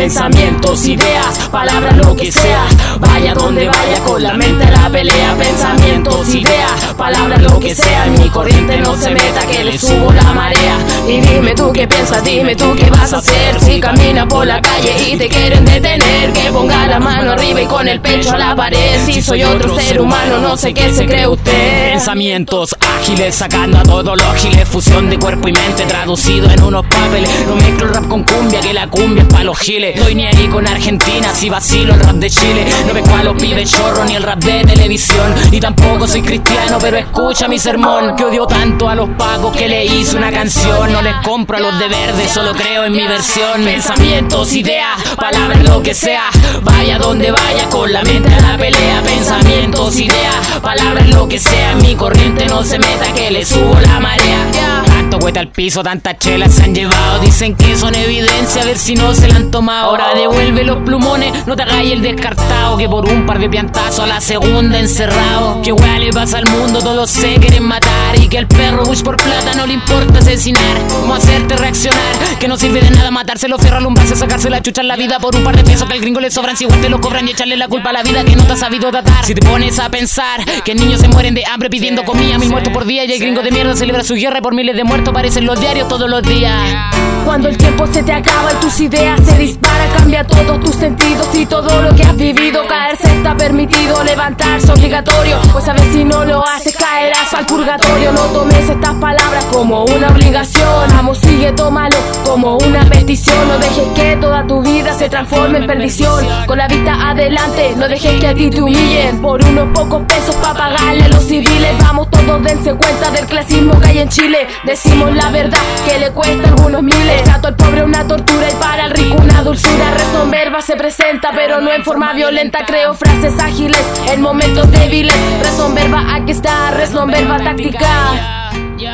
Pensamientos, ideas, palabras, lo que sea. Vaya donde vaya con la mente a la pelea. Pensamientos, ideas, palabras, lo que sea. En mi corriente no se meta que le subo la marea. Y dime tú qué piensas, dime tú qué vas a hacer. Si caminas por la calle y te quieren detener, que ponga la mano arriba y con el pecho a la pared. Si soy otro ser humano, no sé qué se cree usted. Pensamientos ágiles, sacando a todos los giles. Fusión de cuerpo y mente traducido en unos papeles. No mezclo rap con cumbia, que la cumbia es pa' los giles. Estoy ni ahí con Argentina, si vacilo el rap de Chile. No me a los pibes chorro ni el rap de televisión. Y tampoco soy cristiano, pero escucha mi sermón. Que odio tanto a los pacos que le hice una canción. No les compro a los de verde, solo creo en mi versión. Pensamientos, ideas, palabras, lo que sea. Vaya donde vaya con la mente a la pelea. Pensamientos, ideas, palabras, lo que sea. En mi corriente no se meta que le subo la marea. Tanto cuesta al piso, tantas chelas se han llevado. Dicen que son evidencia, a ver si no se la han tomado. Ahora devuelve los plumones, no te hagáis el descartado. Que por un par de piantazos a la segunda encerrado. Que weá le pasa al mundo, todos se quieren matar. Y que el perro Bush por plata no le importa asesinar. Cómo hacerte reaccionar, que no sirve de nada matarse. Los fierros alumbrarse, sacarse la chucha en la vida por un par de pesos que al gringo le sobran. Si igual te lo cobran y echarle la culpa a la vida que no te ha sabido tratar. Si te pones a pensar que niños se mueren de hambre pidiendo comida, 1000 muertos por día. Y el gringo de mierda celebra su guerra y por miles de muertos aparecen los diarios todos los días. Cuando el tiempo se te acaba y tus ideas se disparan, cambia todos tus sentidos y todo lo que has vivido. Caerse está permitido, levantarse obligatorio, pues a ver si no lo haces caerás al purgatorio. No tomes estas palabras como una obligación, amo, sigue, tómalo como una petición. No dejes que toda tu vida se transforme en perdición. Con la vista adelante, no dejes que a ti te humillen por unos pocos pesos para pagarle a los civiles. Vamos todos, dense cuenta del clasismo que hay en Chile. Decimos la verdad que le cuesta algunos miles. Trato al pobre una tortura y para el rico una dulzura. Razón verba se presenta pero no en forma violenta. Creo frases ágiles en momentos débiles. Razón verba aquí está, razón verba táctica.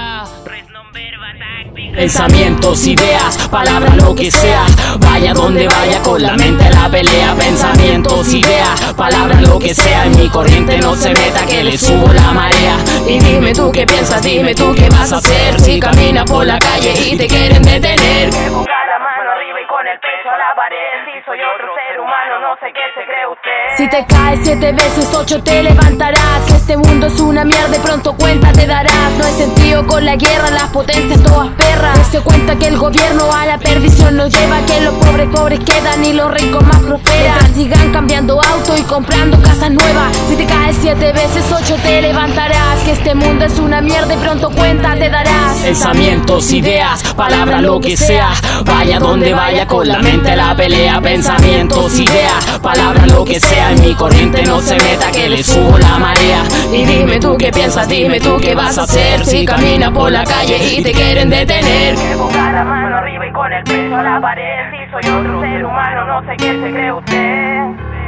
Pensamientos, ideas, palabras, lo que sea. Vaya donde vaya con la mente a la pelea. Pensamientos, ideas, palabras, lo que sea. En mi corriente no se meta que le subo la marea. Y dime tú qué piensas, dime tú qué vas a hacer. Si caminas por la calle y te quieren detener, que ponga la mano arriba y con el pecho a la pared. Si soy otro ser humano, no sé qué se cree usted. Si te caes 7 veces, 8 te levantarás. Este mundo es una mierda y pronto cuenta te darás. No hay sentido con la guerra, las potencias todas perras. Se cuenta que el gobierno a la perdición nos lleva, que los pobres quedan y los ricos más prosperan. Sigan cambiando auto y comprando casas nuevas. Si te caes 7 veces, 8 te levantarás. Que este mundo es una mierda y pronto cuenta te darás. Pensamientos, ideas, palabras, lo que sea. Vaya donde vaya con la mente a la pelea. Pensamientos, ideas, palabras, lo que sea. En mi corriente no se meta que le subo la marea. Y dime tú qué piensas, dime tú qué vas a hacer. Si caminas por la calle y te quieren detener, que ponga la mano arriba y con el pecho a la pared. Si soy otro ser humano, no sé qué se cree usted.